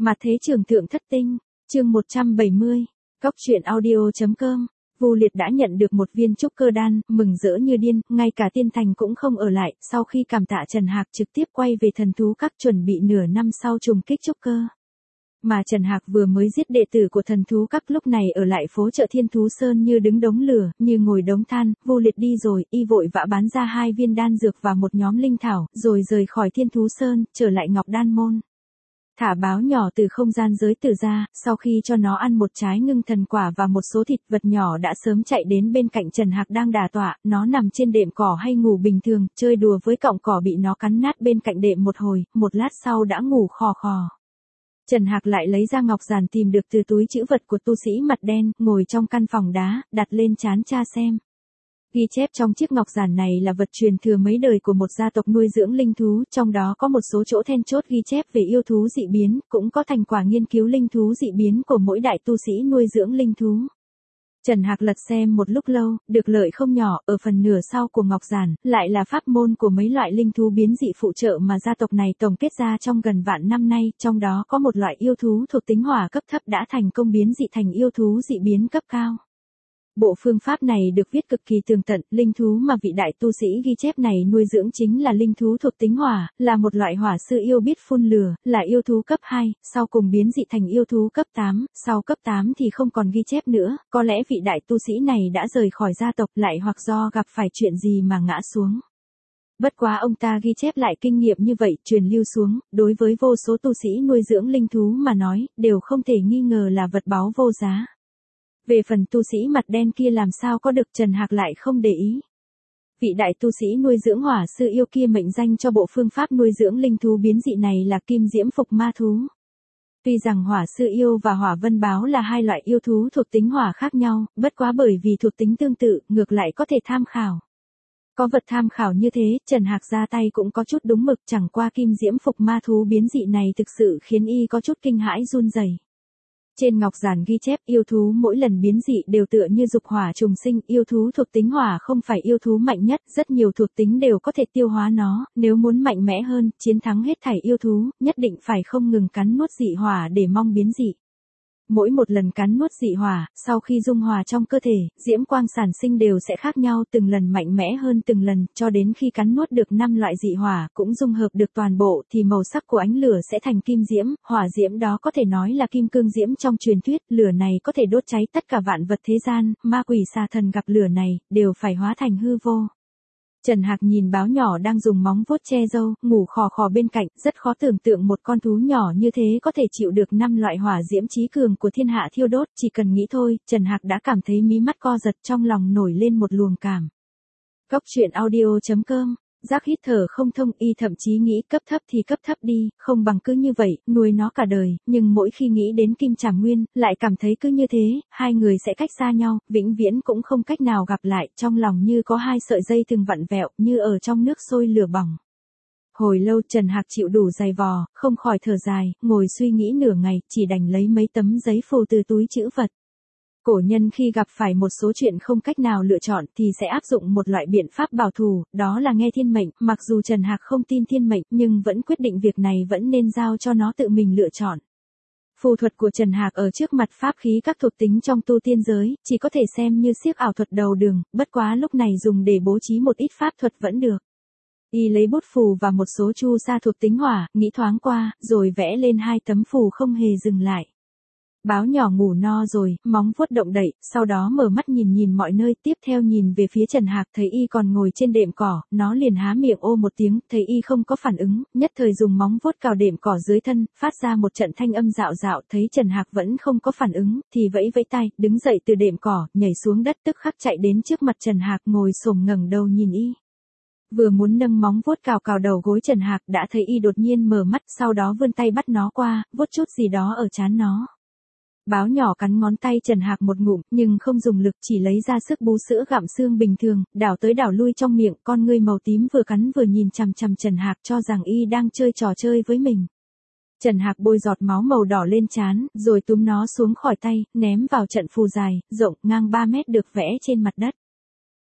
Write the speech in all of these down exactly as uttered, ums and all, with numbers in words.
Mặt thế trường thượng thất tinh, chương một trăm bảy mươi, Cóc truyện audio.com. Vu Liệt đã nhận được một viên trúc cơ đan, mừng rỡ như điên, ngay cả tiên thành cũng không ở lại, sau khi cảm tạ Trần Hạc trực tiếp quay về thần thú các chuẩn bị nửa năm sau trùng kích trúc cơ. Mà Trần Hạc vừa mới giết đệ tử của thần thú các lúc này ở lại phố chợ Thiên Thú Sơn như đứng đống lửa, như ngồi đống than. Vu Liệt đi rồi, y vội vã bán ra hai viên đan dược và một nhóm linh thảo, rồi rời khỏi Thiên Thú Sơn, trở lại Ngọc Đan Môn. Thả báo nhỏ từ không gian giới tử ra, sau khi cho nó ăn một trái ngưng thần quả và một số thịt vật nhỏ đã sớm chạy đến bên cạnh Trần Hạc đang đả tọa, nó nằm trên đệm cỏ hay ngủ bình thường, chơi đùa với cọng cỏ bị nó cắn nát bên cạnh đệm một hồi, một lát sau đã ngủ khò khò. Trần Hạc lại lấy ra ngọc giản tìm được từ túi trữ vật của tu sĩ mặt đen, ngồi trong căn phòng đá, đặt lên trán tra xem. Ghi chép trong chiếc ngọc giản này là vật truyền thừa mấy đời của một gia tộc nuôi dưỡng linh thú, trong đó có một số chỗ then chốt ghi chép về yêu thú dị biến, cũng có thành quả nghiên cứu linh thú dị biến của mỗi đại tu sĩ nuôi dưỡng linh thú. Trần Hạc lật xem một lúc lâu, được lợi không nhỏ, ở phần nửa sau của ngọc giản, lại là pháp môn của mấy loại linh thú biến dị phụ trợ mà gia tộc này tổng kết ra trong gần vạn năm nay, trong đó có một loại yêu thú thuộc tính hỏa cấp thấp đã thành công biến dị thành yêu thú dị biến cấp cao. Bộ phương pháp này được viết cực kỳ tường tận, linh thú mà vị đại tu sĩ ghi chép này nuôi dưỡng chính là linh thú thuộc tính hỏa, là một loại hỏa sư yêu biết phun lửa, là yêu thú cấp hai, sau cùng biến dị thành yêu thú cấp tám, sau cấp tám thì không còn ghi chép nữa, có lẽ vị đại tu sĩ này đã rời khỏi gia tộc lại hoặc do gặp phải chuyện gì mà ngã xuống. Bất quá ông ta ghi chép lại kinh nghiệm như vậy, truyền lưu xuống, đối với vô số tu sĩ nuôi dưỡng linh thú mà nói, đều không thể nghi ngờ là vật báu vô giá. Về phần tu sĩ mặt đen kia làm sao có được, Trần Hạc lại không để ý. Vị đại tu sĩ nuôi dưỡng hỏa sư yêu kia mệnh danh cho bộ phương pháp nuôi dưỡng linh thú biến dị này là kim diễm phục ma thú. Tuy rằng hỏa sư yêu và hỏa vân báo là hai loại yêu thú thuộc tính hỏa khác nhau, bất quá bởi vì thuộc tính tương tự, ngược lại có thể tham khảo. Có vật tham khảo như thế, Trần Hạc ra tay cũng có chút đúng mực, chẳng qua kim diễm phục ma thú biến dị này thực sự khiến y có chút kinh hãi run rẩy. Trên ngọc giản ghi chép yêu thú mỗi lần biến dị đều tựa như dục hỏa trùng sinh, yêu thú thuộc tính hỏa không phải yêu thú mạnh nhất, rất nhiều thuộc tính đều có thể tiêu hóa nó, nếu muốn mạnh mẽ hơn, chiến thắng hết thảy yêu thú, nhất định phải không ngừng cắn nuốt dị hỏa để mong biến dị. Mỗi một lần cắn nuốt dị hỏa, sau khi dung hòa trong cơ thể, diễm quang sản sinh đều sẽ khác nhau, từng lần mạnh mẽ hơn từng lần, cho đến khi cắn nuốt được năm loại dị hỏa, cũng dung hợp được toàn bộ, thì màu sắc của ánh lửa sẽ thành kim diễm, hỏa diễm đó có thể nói là kim cương diễm trong truyền thuyết, lửa này có thể đốt cháy tất cả vạn vật thế gian, ma quỷ xà thần gặp lửa này, đều phải hóa thành hư vô. Trần Hạc nhìn báo nhỏ đang dùng móng vuốt che râu, ngủ khò khò bên cạnh, rất khó tưởng tượng một con thú nhỏ như thế có thể chịu được năm loại hỏa diễm chí cường của thiên hạ thiêu đốt, chỉ cần nghĩ thôi, Trần Hạc đã cảm thấy mí mắt co giật, trong lòng nổi lên một luồng cảm. Cóc truyện audio.com. Giác hít thở không thông, y thậm chí nghĩ cấp thấp thì cấp thấp đi, không bằng cứ như vậy, nuôi nó cả đời, nhưng mỗi khi nghĩ đến Kim Trảm Nguyên, lại cảm thấy cứ như thế, hai người sẽ cách xa nhau, vĩnh viễn cũng không cách nào gặp lại, trong lòng như có hai sợi dây từng vặn vẹo, như ở trong nước sôi lửa bỏng. Hồi lâu Trần Hạc chịu đủ dày vò, không khỏi thở dài, ngồi suy nghĩ nửa ngày, chỉ đành lấy mấy tấm giấy phù từ túi trữ vật. Cổ nhân khi gặp phải một số chuyện không cách nào lựa chọn thì sẽ áp dụng một loại biện pháp bảo thủ, đó là nghe thiên mệnh, mặc dù Trần Hạc không tin thiên mệnh nhưng vẫn quyết định việc này vẫn nên giao cho nó tự mình lựa chọn. Phù thuật của Trần Hạc ở trước mặt pháp khí các thuộc tính trong tu tiên giới, chỉ có thể xem như xiếc ảo thuật đầu đường, bất quá lúc này dùng để bố trí một ít pháp thuật vẫn được. Y lấy bút phù và một số chu sa thuộc tính hỏa, nghĩ thoáng qua, rồi vẽ lên hai tấm phù không hề dừng lại. Báo nhỏ ngủ no rồi, móng vuốt động đậy, sau đó mở mắt nhìn nhìn mọi nơi, tiếp theo nhìn về phía Trần Hạc, thấy y còn ngồi trên đệm cỏ, nó liền há miệng ô một tiếng, thấy y không có phản ứng, nhất thời dùng móng vuốt cào đệm cỏ dưới thân, phát ra một trận thanh âm dạo dạo, thấy Trần Hạc vẫn không có phản ứng, thì vẫy vẫy tay, đứng dậy từ đệm cỏ, nhảy xuống đất, tức khắc chạy đến trước mặt Trần Hạc, ngồi xổm ngẩng đầu nhìn y. Vừa muốn nâng móng vuốt cào cào đầu gối Trần Hạc, đã thấy y đột nhiên mở mắt, sau đó vươn tay bắt nó qua, vuốt chút gì đó ở trán nó. Báo nhỏ cắn ngón tay Trần Hạc một ngụm, nhưng không dùng lực, chỉ lấy ra sức bú sữa gặm xương bình thường, đảo tới đảo lui trong miệng, con ngươi màu tím vừa cắn vừa nhìn chằm chằm Trần Hạc, cho rằng y đang chơi trò chơi với mình. Trần Hạc bôi giọt máu màu đỏ lên trán, rồi túm nó xuống khỏi tay, ném vào trận phù dài, rộng, ngang ba mét được vẽ trên mặt đất.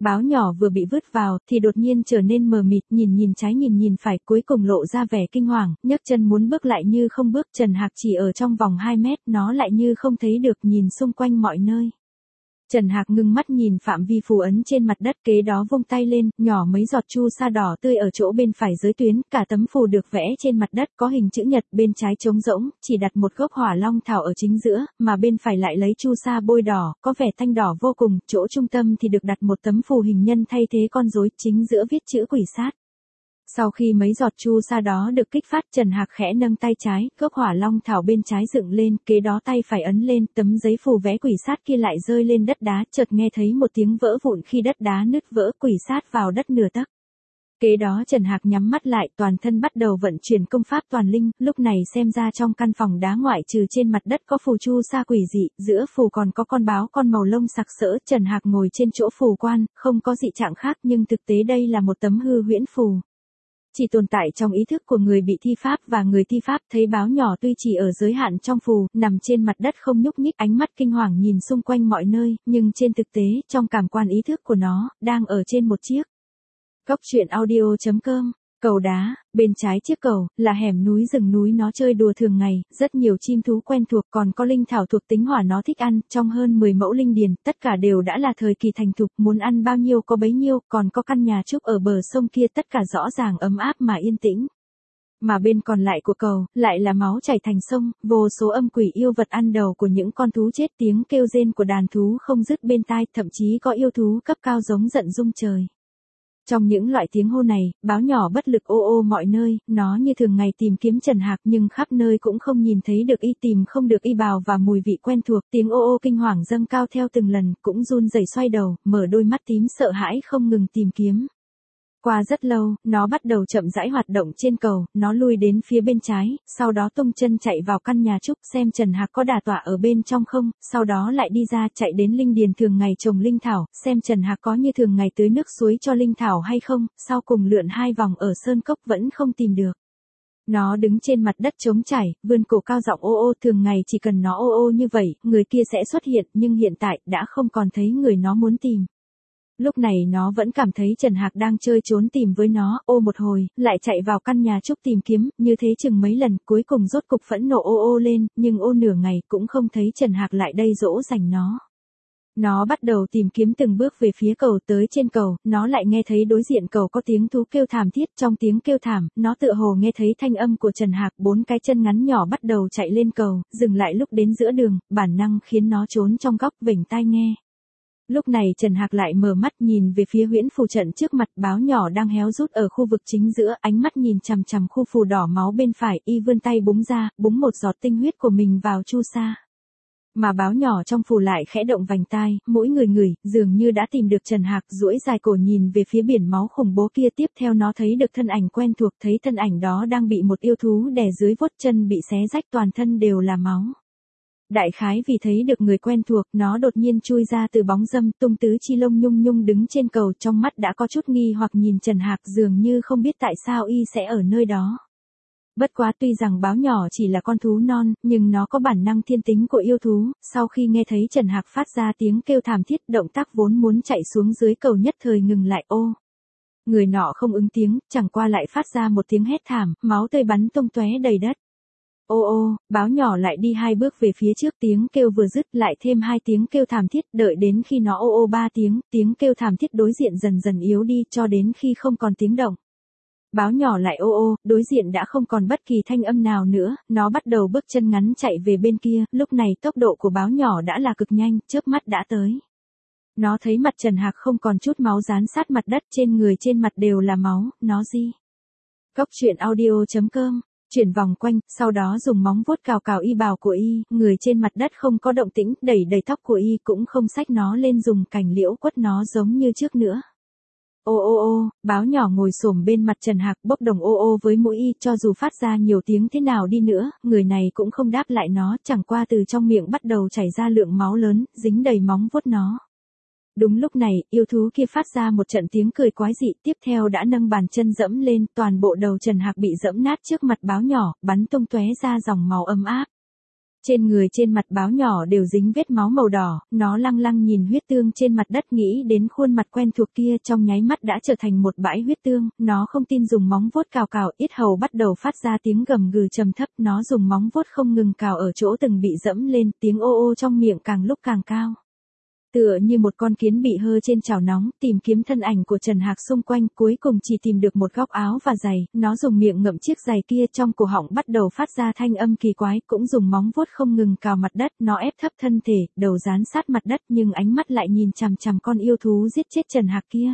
Báo nhỏ vừa bị vứt vào, thì đột nhiên trở nên mờ mịt, nhìn nhìn trái nhìn nhìn phải, cuối cùng lộ ra vẻ kinh hoàng, nhấc chân muốn bước lại như không bước, Trần Hạc chỉ ở trong vòng hai mét, nó lại như không thấy được, nhìn xung quanh mọi nơi. Trần Hạc ngưng mắt nhìn phạm vi phù ấn trên mặt đất, kế đó vung tay lên, nhỏ mấy giọt chu sa đỏ tươi ở chỗ bên phải giới tuyến, cả tấm phù được vẽ trên mặt đất có hình chữ nhật, bên trái trống rỗng, chỉ đặt một gốc hỏa long thảo ở chính giữa, mà bên phải lại lấy chu sa bôi đỏ, có vẻ thanh đỏ vô cùng, chỗ trung tâm thì được đặt một tấm phù hình nhân thay thế con rối, chính giữa viết chữ quỷ sát. Sau khi mấy giọt chu sa đó được kích phát, Trần Hạc khẽ nâng tay trái, gốc hỏa long thảo bên trái dựng lên, kế đó tay phải ấn lên, tấm giấy phù vẽ quỷ sát kia lại rơi lên đất đá, chợt nghe thấy một tiếng vỡ vụn khi đất đá nứt vỡ, quỷ sát vào đất nửa tấc. Kế đó Trần Hạc nhắm mắt lại, toàn thân bắt đầu vận chuyển công pháp toàn linh, lúc này xem ra trong căn phòng đá ngoại trừ trên mặt đất có phù chu sa quỷ dị, giữa phù còn có con báo con màu lông sặc sỡ, Trần Hạc ngồi trên chỗ phù quan, không có dị trạng khác nhưng thực tế đây là một tấm hư huyễn phù. Chỉ tồn tại trong ý thức của người bị thi pháp và người thi pháp, thấy báo nhỏ tuy chỉ ở giới hạn trong phù, nằm trên mặt đất không nhúc nhích, ánh mắt kinh hoàng nhìn xung quanh mọi nơi, nhưng trên thực tế, trong cảm quan ý thức của nó, đang ở trên một chiếc. Góc truyện audio chấm com. Cầu đá, bên trái chiếc cầu, là hẻm núi rừng núi nó chơi đùa thường ngày, rất nhiều chim thú quen thuộc, còn có linh thảo thuộc tính hỏa nó thích ăn, trong hơn mười mẫu linh điền, tất cả đều đã là thời kỳ thành thục, muốn ăn bao nhiêu có bấy nhiêu, còn có căn nhà trúc ở bờ sông kia, tất cả rõ ràng ấm áp mà yên tĩnh. Mà bên còn lại của cầu, lại là máu chảy thành sông, vô số âm quỷ yêu vật ăn đầu của những con thú chết, tiếng kêu rên của đàn thú không dứt bên tai, thậm chí có yêu thú cấp cao giống giận rung trời. Trong những loại tiếng hô này, báo nhỏ bất lực ô ô mọi nơi, nó như thường ngày tìm kiếm Trần Hạc nhưng khắp nơi cũng không nhìn thấy được y, tìm không được y bào và mùi vị quen thuộc, tiếng ô ô kinh hoàng dâng cao theo từng lần, cũng run rẩy xoay đầu, mở đôi mắt tím sợ hãi không ngừng tìm kiếm. Qua rất lâu, nó bắt đầu chậm rãi hoạt động trên cầu, nó lui đến phía bên trái, sau đó tung chân chạy vào căn nhà trúc xem Trần Hạc có đả tọa ở bên trong không, sau đó lại đi ra chạy đến linh điền thường ngày trồng linh thảo, xem Trần Hạc có như thường ngày tưới nước suối cho linh thảo hay không, sau cùng lượn hai vòng ở sơn cốc vẫn không tìm được. Nó đứng trên mặt đất trống trải, vươn cổ cao giọng ô ô, thường ngày chỉ cần nó ô ô như vậy, người kia sẽ xuất hiện, nhưng hiện tại đã không còn thấy người nó muốn tìm. Lúc này nó vẫn cảm thấy Trần Hạc đang chơi trốn tìm với nó, ô một hồi, lại chạy vào căn nhà trúc tìm kiếm, như thế chừng mấy lần, cuối cùng rốt cục phẫn nộ ô ô lên, nhưng ô nửa ngày cũng không thấy Trần Hạc lại đây dỗ dành nó. Nó bắt đầu tìm kiếm từng bước về phía cầu, tới trên cầu, nó lại nghe thấy đối diện cầu có tiếng thú kêu thảm thiết, trong tiếng kêu thảm, nó tựa hồ nghe thấy thanh âm của Trần Hạc, bốn cái chân ngắn nhỏ bắt đầu chạy lên cầu, dừng lại lúc đến giữa đường, bản năng khiến nó trốn trong góc vểnh tai nghe. Lúc này Trần Hạc lại mở mắt nhìn về phía huyễn phù trận trước mặt, báo nhỏ đang héo rút ở khu vực chính giữa, ánh mắt nhìn chằm chằm khu phù đỏ máu bên phải, y vươn tay búng ra, búng một giọt tinh huyết của mình vào chu sa. Mà báo nhỏ trong phù lại khẽ động vành tai, mỗi người ngửi, dường như đã tìm được Trần Hạc, duỗi dài cổ nhìn về phía biển máu khủng bố kia, tiếp theo nó thấy được thân ảnh quen thuộc, thấy thân ảnh đó đang bị một yêu thú đè dưới vuốt chân bị xé rách, toàn thân đều là máu. Đại khái vì thấy được người quen thuộc, nó đột nhiên chui ra từ bóng râm, tung tứ chi lông nhung nhung đứng trên cầu, trong mắt đã có chút nghi hoặc nhìn Trần Hạc, dường như không biết tại sao y sẽ ở nơi đó. Bất quá tuy rằng báo nhỏ chỉ là con thú non, nhưng nó có bản năng thiên tính của yêu thú, sau khi nghe thấy Trần Hạc phát ra tiếng kêu thảm thiết, động tác vốn muốn chạy xuống dưới cầu nhất thời ngừng lại, ô. Người nọ không ứng tiếng, chẳng qua lại phát ra một tiếng hét thảm, máu tươi bắn tung tóe đầy đất. Ô ô, báo nhỏ lại đi hai bước về phía trước, tiếng kêu vừa dứt lại thêm hai tiếng kêu thảm thiết, đợi đến khi nó ô ô ba tiếng, tiếng kêu thảm thiết đối diện dần dần yếu đi cho đến khi không còn tiếng động. Báo nhỏ lại ô ô, đối diện đã không còn bất kỳ thanh âm nào nữa, nó bắt đầu bước chân ngắn chạy về bên kia, lúc này tốc độ của báo nhỏ đã là cực nhanh, chớp mắt đã tới. Nó thấy mặt Trần Hạc không còn chút máu dán sát mặt đất, trên người trên mặt đều là máu, nó gì? Góc truyện audio chấm com. Chuyển vòng quanh, sau đó dùng móng vuốt cào cào y bào của y, người trên mặt đất không có động tĩnh, đẩy đẩy tóc của y, cũng không xách nó lên dùng cành liễu quất nó giống như trước nữa. Ô ô ô, báo nhỏ ngồi xổm bên mặt Trần Hạc, bốc đồng ô ô với mũi y, cho dù phát ra nhiều tiếng thế nào đi nữa, người này cũng không đáp lại nó, chẳng qua từ trong miệng bắt đầu chảy ra lượng máu lớn, dính đầy móng vuốt nó. Đúng lúc này, yêu thú kia phát ra một trận tiếng cười quái dị, tiếp theo đã nâng bàn chân dẫm lên, toàn bộ đầu Trần Hạc bị dẫm nát trước mặt báo nhỏ, bắn tung tóe ra dòng máu ấm áp. Trên người trên mặt báo nhỏ đều dính vết máu màu đỏ, nó lăng lăng nhìn huyết tương trên mặt đất nghĩ đến khuôn mặt quen thuộc kia trong nháy mắt đã trở thành một bãi huyết tương, nó không tin dùng móng vuốt cào cào, yết hầu bắt đầu phát ra tiếng gầm gừ trầm thấp, nó dùng móng vuốt không ngừng cào ở chỗ từng bị dẫm lên, tiếng ô ô trong miệng càng lúc càng cao. Tựa như một con kiến bị hơ trên chảo nóng, tìm kiếm thân ảnh của Trần Hạc xung quanh, cuối cùng chỉ tìm được một góc áo và giày, nó dùng miệng ngậm chiếc giày kia trong cổ họng bắt đầu phát ra thanh âm kỳ quái, cũng dùng móng vuốt không ngừng cào mặt đất, nó ép thấp thân thể, đầu dán sát mặt đất nhưng ánh mắt lại nhìn chằm chằm con yêu thú giết chết Trần Hạc kia.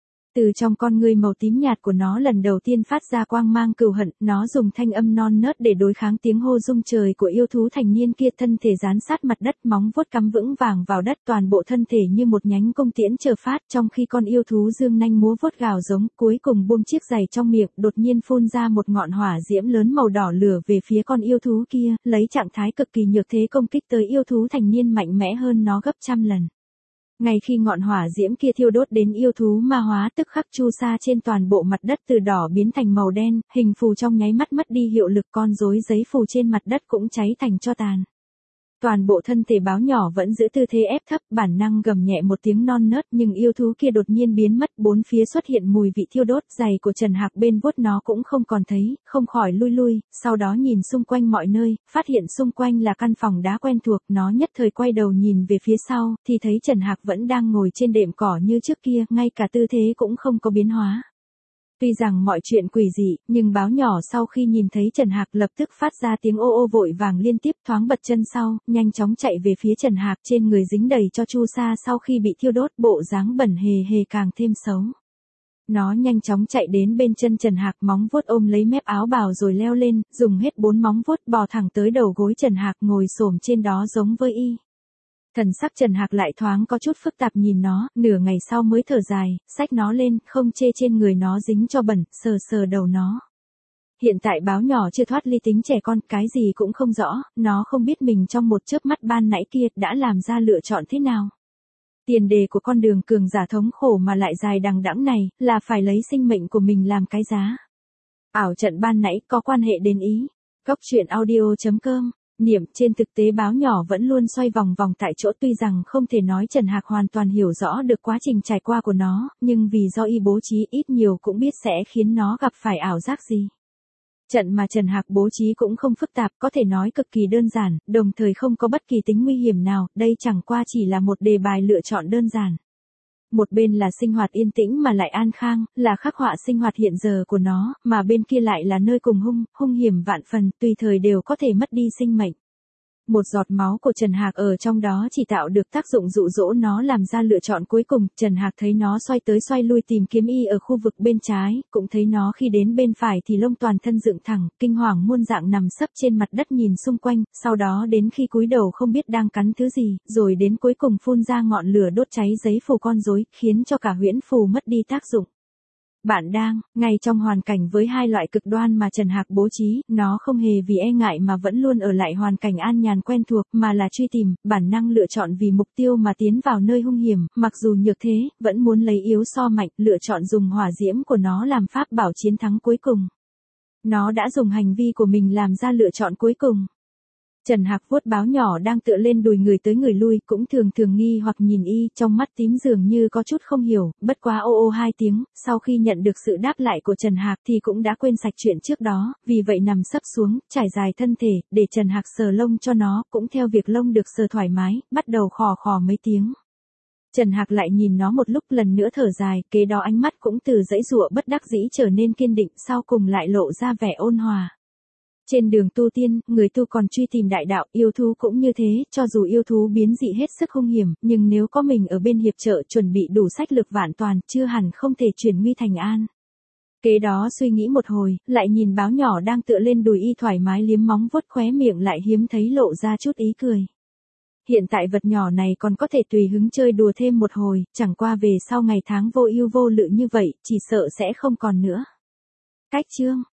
Từ trong con ngươi màu tím nhạt của nó lần đầu tiên phát ra quang mang cừu hận, nó dùng thanh âm non nớt để đối kháng tiếng hô rung trời của yêu thú thành niên kia, thân thể dán sát mặt đất, móng vuốt cắm vững vàng vào đất, toàn bộ thân thể như một nhánh cung tiễn chờ phát, trong khi con yêu thú dương nanh múa vuốt gào giống, cuối cùng buông chiếc giày trong miệng, đột nhiên phun ra một ngọn hỏa diễm lớn màu đỏ lửa về phía con yêu thú kia, lấy trạng thái cực kỳ nhược thế công kích tới yêu thú thành niên mạnh mẽ hơn nó gấp trăm lần. Ngay khi ngọn hỏa diễm kia thiêu đốt đến yêu thú ma hóa, tức khắc chu sa trên toàn bộ mặt đất từ đỏ biến thành màu đen, hình phù trong nháy mắt mất đi hiệu lực, con rối giấy phù trên mặt đất cũng cháy thành tro tàn. Toàn bộ thân thể báo nhỏ vẫn giữ tư thế ép thấp, bản năng gầm nhẹ một tiếng non nớt, nhưng yêu thú kia đột nhiên biến mất, bốn phía xuất hiện mùi vị thiêu đốt, giày của Trần Hạc bên vuốt nó cũng không còn thấy, không khỏi lui lui, sau đó nhìn xung quanh mọi nơi, phát hiện xung quanh là căn phòng đá quen thuộc, nó nhất thời quay đầu nhìn về phía sau, thì thấy Trần Hạc vẫn đang ngồi trên đệm cỏ như trước kia, ngay cả tư thế cũng không có biến hóa. Tuy rằng mọi chuyện quỷ dị, nhưng báo nhỏ sau khi nhìn thấy Trần Hạc lập tức phát ra tiếng ô ô vội vàng liên tiếp, thoáng bật chân sau, nhanh chóng chạy về phía Trần Hạc, trên người dính đầy cho chu sa sau khi bị thiêu đốt, bộ dáng bẩn hề hề càng thêm xấu. Nó nhanh chóng chạy đến bên chân Trần Hạc, móng vuốt ôm lấy mép áo bào rồi leo lên, dùng hết bốn móng vuốt bò thẳng tới đầu gối Trần Hạc, ngồi xổm trên đó giống với y. Thần sắc Trần Hạc lại thoáng có chút phức tạp nhìn nó, nửa ngày sau mới thở dài, xách nó lên, không chê trên người nó dính cho bẩn, sờ sờ đầu nó. Hiện tại báo nhỏ chưa thoát ly tính trẻ con, cái gì cũng không rõ, nó không biết mình trong một chớp mắt ban nãy kia đã làm ra lựa chọn thế nào. Tiền đề của con đường cường giả thống khổ mà lại dài đằng đẵng này, là phải lấy sinh mệnh của mình làm cái giá. Ảo trận ban nãy có quan hệ đến ý. Góc truyện audio chấm com. Niệm, trên thực tế báo nhỏ vẫn luôn xoay vòng vòng tại chỗ, tuy rằng không thể nói Trần Hạc hoàn toàn hiểu rõ được quá trình trải qua của nó, nhưng vì do y bố trí ít nhiều cũng biết sẽ khiến nó gặp phải ảo giác gì. Trận mà Trần Hạc bố trí cũng không phức tạp, có thể nói cực kỳ đơn giản, đồng thời không có bất kỳ tính nguy hiểm nào, đây chẳng qua chỉ là một đề bài lựa chọn đơn giản. Một bên là sinh hoạt yên tĩnh mà lại an khang, là khắc họa sinh hoạt hiện giờ của nó, mà bên kia lại là nơi cùng hung, hung hiểm vạn phần, tùy thời đều có thể mất đi sinh mệnh. Một giọt máu của Trần Hạc ở trong đó chỉ tạo được tác dụng dụ dỗ nó làm ra lựa chọn cuối cùng. Trần Hạc thấy nó xoay tới xoay lui tìm kiếm y ở khu vực bên trái, cũng thấy nó khi đến bên phải thì lông toàn thân dựng thẳng, kinh hoàng muôn dạng nằm sấp trên mặt đất nhìn xung quanh, sau đó đến khi cúi đầu không biết đang cắn thứ gì, rồi đến cuối cùng phun ra ngọn lửa đốt cháy giấy phù con rối, khiến cho cả huyễn phù mất đi tác dụng. Bạn đang, ngay trong hoàn cảnh với hai loại cực đoan mà Trần Hạc bố trí, nó không hề vì e ngại mà vẫn luôn ở lại hoàn cảnh an nhàn quen thuộc, mà là truy tìm, bản năng lựa chọn vì mục tiêu mà tiến vào nơi hung hiểm, mặc dù nhược thế, vẫn muốn lấy yếu so mạnh, lựa chọn dùng hỏa diễm của nó làm pháp bảo chiến thắng cuối cùng. Nó đã dùng hành vi của mình làm ra lựa chọn cuối cùng. Trần Hạc vuốt báo nhỏ đang tựa lên đùi người tới người lui, cũng thường thường nghi hoặc nhìn y, trong mắt tím dường như có chút không hiểu, bất quá ô ô hai tiếng, sau khi nhận được sự đáp lại của Trần Hạc thì cũng đã quên sạch chuyện trước đó, vì vậy nằm sấp xuống, trải dài thân thể, để Trần Hạc sờ lông cho nó, cũng theo việc lông được sờ thoải mái, bắt đầu khò khò mấy tiếng. Trần Hạc lại nhìn nó một lúc, lần nữa thở dài, kế đó ánh mắt cũng từ giãy giụa bất đắc dĩ trở nên kiên định, sau cùng lại lộ ra vẻ ôn hòa. Trên đường tu tiên, người tu còn truy tìm đại đạo, yêu thú cũng như thế, cho dù yêu thú biến dị hết sức hung hiểm, nhưng nếu có mình ở bên hiệp trợ chuẩn bị đủ sách lực vạn toàn, chưa hẳn không thể chuyển nguy thành an. Kế đó suy nghĩ một hồi, lại nhìn báo nhỏ đang tựa lên đùi y thoải mái liếm móng vuốt, khóe miệng lại hiếm thấy lộ ra chút ý cười. Hiện tại vật nhỏ này còn có thể tùy hứng chơi đùa thêm một hồi, chẳng qua về sau ngày tháng vô ưu vô lự như vậy, chỉ sợ sẽ không còn nữa. Cách chương